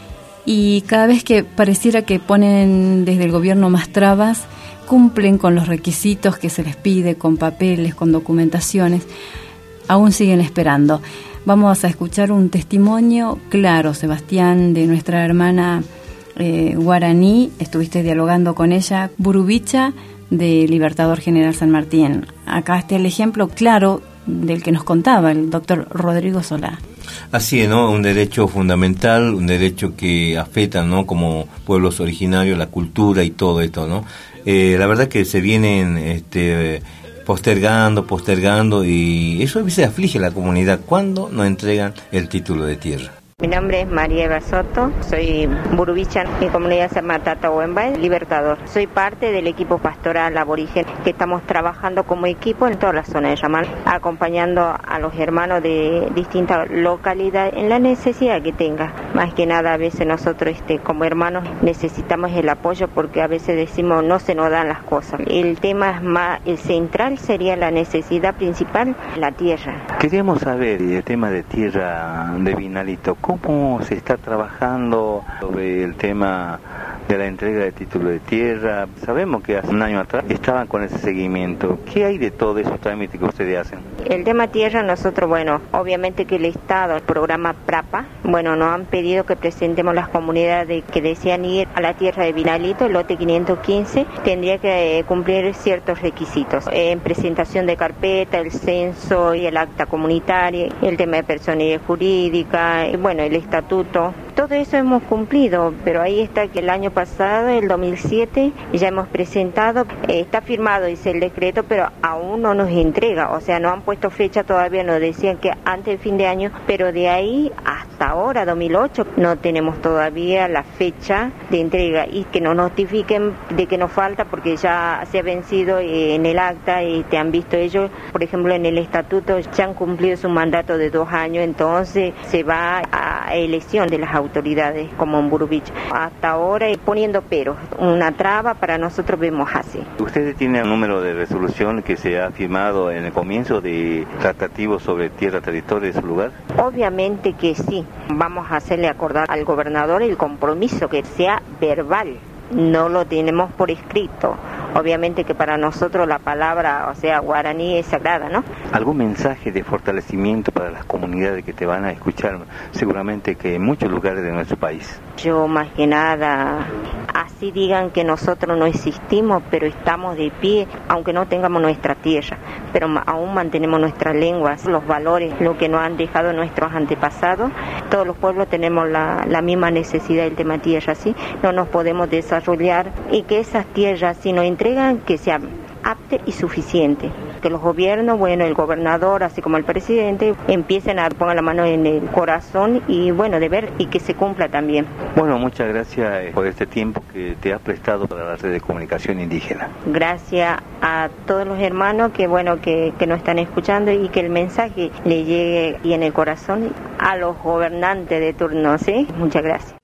Speaker 4: y cada vez que pareciera que ponen desde el gobierno más trabas, cumplen con los requisitos que se les pide, con papeles, con documentaciones, aún siguen esperando. Vamos a escuchar un testimonio claro, Sebastián, de nuestra hermana eh, guaraní. Estuviste dialogando con ella, Burubicha, de Libertador General San Martín. Acá está el ejemplo claro del que nos contaba el doctor Rodrigo Solá.
Speaker 3: Así es, ¿no? Un derecho fundamental, un derecho que afecta, ¿no? Como pueblos originarios, la cultura y todo esto, ¿no? Eh, la verdad que se vienen este, postergando, postergando, y eso a veces aflige a la comunidad cuando nos entregan el título de tierra.
Speaker 11: Mi nombre es María Eva Soto, soy burubicha, mi comunidad se llama Tatahuemba, Libertador. Soy parte del equipo pastoral aborigen que estamos trabajando como equipo en toda la zona de Yamal, acompañando a los hermanos de distintas localidades en la necesidad que tenga. Más que nada, a veces nosotros este, como hermanos necesitamos el apoyo, porque a veces decimos no se nos dan las cosas. El tema más el central sería la necesidad principal, la tierra.
Speaker 12: Queríamos saber el tema de tierra de Vinalito. ¿Cómo se está trabajando sobre el tema de la entrega de título de tierra? Sabemos que hace un año atrás estaban con ese seguimiento. ¿Qué hay de todos esos trámites que ustedes hacen?
Speaker 11: El tema tierra, nosotros, bueno, obviamente que el Estado, el programa PRAPA, bueno, nos han pedido que presentemos las comunidades que desean ir a la tierra de Vinalito, el lote quinientos quince, tendría que cumplir ciertos requisitos. En presentación de carpeta, el censo y el acta comunitaria, el tema de personería jurídica, y bueno, el estatuto. Todo eso hemos cumplido, pero ahí está que el año pasado, el dos mil siete, ya hemos presentado, eh, está firmado, dice el decreto, pero aún no nos entrega, o sea, no han puesto fecha todavía, nos decían que antes del fin de año, pero de ahí hasta ahora, dos mil ocho, no tenemos todavía la fecha de entrega, y que nos notifiquen de que nos falta, porque ya se ha vencido eh, en el acta, y te han visto ellos, por ejemplo, en el estatuto, ya han cumplido su mandato de dos años, entonces se va a elección de las autoridades como en Burubich. Hasta ahora poniendo peros, una traba para nosotros vemos así.
Speaker 12: ¿Ustedes tienen un número de resolución que se ha firmado en el comienzo de tratativos sobre tierra, territorio de su lugar?
Speaker 11: Obviamente que sí. Vamos a hacerle acordar al gobernador el compromiso que sea verbal. No lo tenemos por escrito. Obviamente que para nosotros la palabra, o sea, guaraní es sagrada, ¿no?
Speaker 12: ¿Algún mensaje de fortalecimiento para las comunidades que te van a escuchar? Seguramente que en muchos lugares de nuestro país.
Speaker 11: Yo más que nada, así digan que nosotros no existimos, pero estamos de pie, aunque no tengamos nuestra tierra, pero aún mantenemos nuestras lenguas, los valores, lo que nos han dejado nuestros antepasados. Todos los pueblos tenemos la, la misma necesidad del tema tierra, ¿sí? No nos podemos desarrollar, y que esas tierras, si nos entregan, que sean aptas y suficientes. Que los gobiernos, bueno, el gobernador, así como el presidente, empiecen a poner la mano en el corazón y, bueno, de ver y que se cumpla también.
Speaker 12: Bueno, muchas gracias por este tiempo que te has prestado para la red de comunicación indígena.
Speaker 11: Gracias a todos los hermanos que, bueno, que, que nos están escuchando, y que el mensaje le llegue y en el corazón a los gobernantes de turno, ¿sí? Muchas gracias.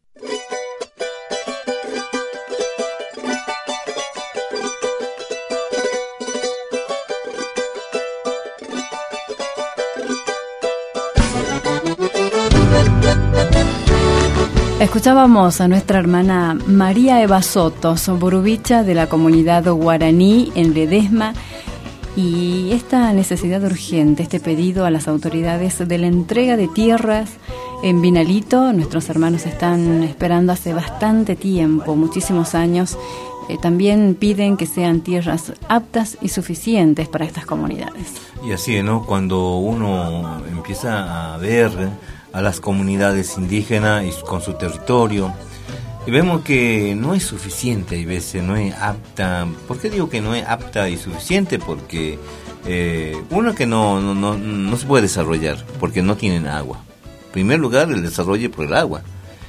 Speaker 4: Escuchábamos a nuestra hermana María Eva Soto, burubicha de la comunidad guaraní en Ledesma, y esta necesidad urgente, este pedido a las autoridades de la entrega de tierras en Vinalito. Nuestros hermanos están esperando hace bastante tiempo, muchísimos años, eh, también piden que sean tierras aptas y suficientes para estas comunidades.
Speaker 3: Y así, ¿no? Cuando uno empieza a ver a las comunidades indígenas y con su territorio, y vemos que no es suficiente, hay veces, no es apta. ¿Por qué digo que no es apta y suficiente? Porque eh, uno que no, no, no, no se puede desarrollar, porque no tienen agua. En primer lugar, el desarrollo por el agua.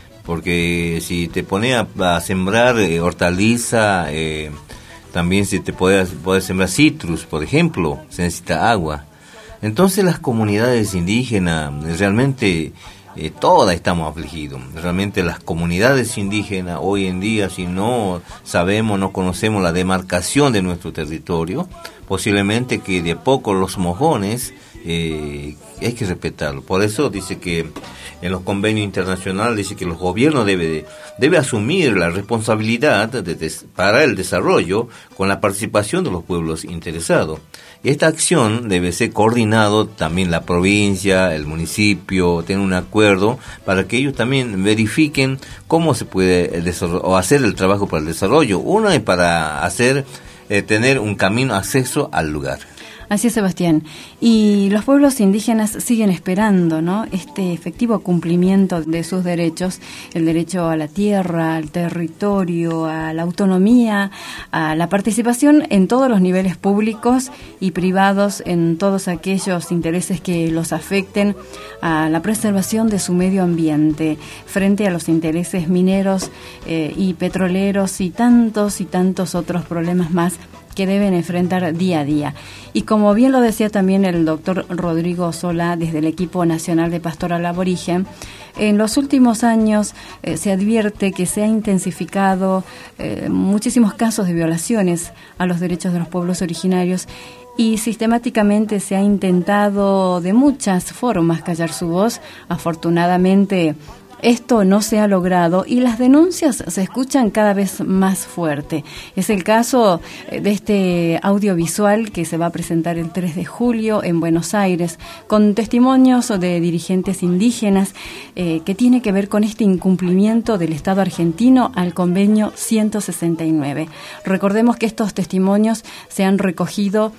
Speaker 3: Porque si te pones a, a sembrar eh, hortaliza, eh, también si te puedes, puedes sembrar citrus, por ejemplo, se necesita agua. Entonces las comunidades indígenas realmente... Eh, todas estamos afligidos. Realmente las comunidades indígenas hoy en día, si no sabemos, no conocemos la demarcación de nuestro territorio, posiblemente que de a poco los mojones eh, hay que respetarlo. Por eso dice que en los convenios internacionales dice que los gobiernos debe debe asumir la responsabilidad de, de, para el desarrollo con la participación de los pueblos interesados. Y esta acción debe ser coordinado también la provincia, el municipio, tener un acuerdo para que ellos también verifiquen cómo se puede el desarrollo, o hacer el trabajo para el desarrollo. Uno es para hacer eh, tener un camino acceso al lugar.
Speaker 4: Así es, Sebastián. Y los pueblos indígenas siguen esperando, ¿no?, este efectivo cumplimiento de sus derechos, el derecho a la tierra, al territorio, a la autonomía, a la participación en todos los niveles públicos y privados, en todos aquellos intereses que los afecten, a la preservación de su medio ambiente, frente a los intereses mineros eh, y petroleros y tantos y tantos otros problemas más que deben enfrentar día a día. Y como bien lo decía también el doctor Rodrigo Solá desde el Equipo Nacional de Pastoral Aborigen, en los últimos años eh, se advierte que se ha intensificado eh, muchísimos casos de violaciones a los derechos de los pueblos originarios y sistemáticamente se ha intentado de muchas formas callar su voz. Afortunadamente, esto no se ha logrado y las denuncias se escuchan cada vez más fuerte. Es el caso de este audiovisual que se va a presentar el tres de julio en Buenos Aires, con testimonios de dirigentes indígenas eh, que tiene que ver con este incumplimiento del Estado argentino al convenio ciento sesenta y nueve. Recordemos que estos testimonios se han recogido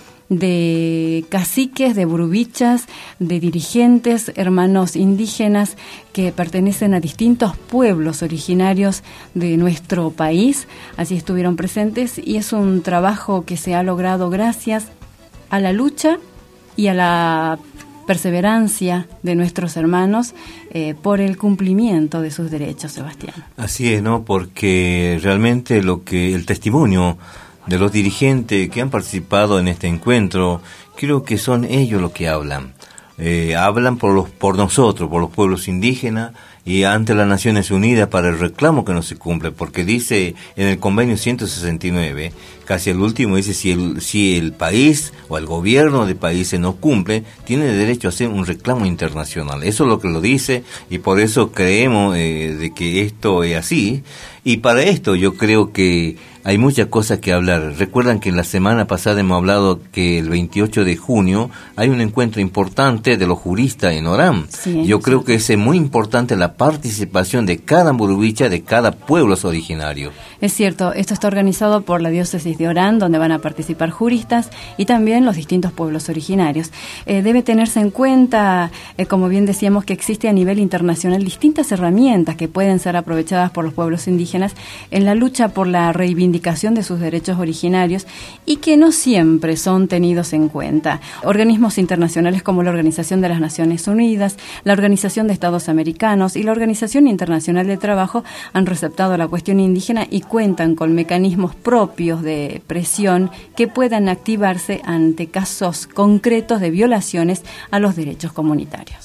Speaker 4: de caciques, de burubichas, de dirigentes, hermanos indígenas que pertenecen a distintos pueblos originarios de nuestro país. Allí estuvieron presentes y es un trabajo que se ha logrado gracias a la lucha y a la perseverancia de nuestros hermanos eh, por el cumplimiento de sus derechos, Sebastián.
Speaker 3: Así es, ¿no? Porque realmente lo que el testimonio de los dirigentes que han participado en este encuentro, creo que son ellos los que hablan. Eh, hablan por los por nosotros, por los pueblos indígenas y ante las Naciones Unidas para el reclamo que no se cumple, porque dice en el convenio ciento sesenta y nueve, casi el último, dice si el, si el país o el gobierno de países no cumple, tiene derecho a hacer un reclamo internacional. Eso es lo que lo dice y por eso creemos eh, de que esto es así. Y para esto yo creo que hay muchas cosas que hablar. Recuerdan que la semana pasada hemos hablado que el veintiocho de junio hay un encuentro importante de los juristas en Orán. Sí, yo sí. creo que es muy importante la participación de cada burubicha, de cada pueblo originario.
Speaker 4: Es cierto, esto está organizado por la diócesis de Orán, donde van a participar juristas y también los distintos pueblos originarios. Eh, debe tenerse en cuenta, eh, como bien decíamos, que existe a nivel internacional distintas herramientas que pueden ser aprovechadas por los pueblos indígenas en la lucha por la reivindicación de sus derechos originarios y que no siempre son tenidos en cuenta. Organismos internacionales como la Organización de las Naciones Unidas, la Organización de Estados Americanos y la Organización Internacional del Trabajo han receptado la cuestión indígena y cuentan con mecanismos propios de presión que puedan activarse ante casos concretos de violaciones a los derechos comunitarios.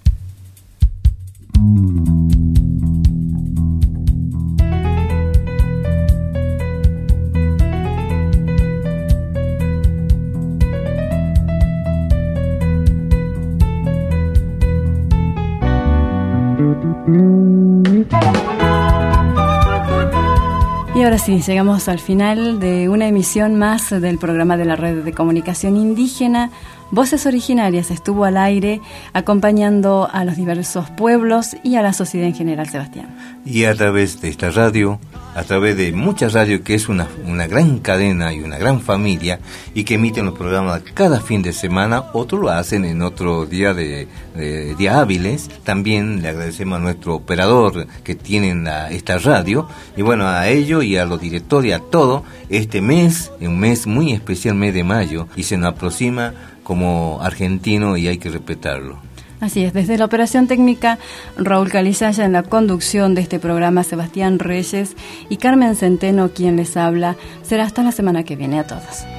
Speaker 4: Y ahora sí, llegamos al final de una emisión más del programa de la Red de Comunicación Indígena, Voces Originarias estuvo al aire acompañando a los diversos pueblos y a la sociedad en general, Sebastián.
Speaker 3: Y a través de esta radio, a través de muchas radios, que es una, una gran cadena y una gran familia, y que emiten los programas cada fin de semana, otros lo hacen en otro día de, de día hábiles. También le agradecemos a nuestro operador que tienen la, esta radio, y bueno, a ellos y a los directores, a todo, este mes, un mes muy especial, mes de mayo, y se nos aproxima como argentino y hay que respetarlo.
Speaker 4: Así es, desde la operación técnica, Raúl Calizaya, en la conducción de este programa, Sebastián Reyes y Carmen Centeno, quien les habla. Será hasta la semana que viene a todos.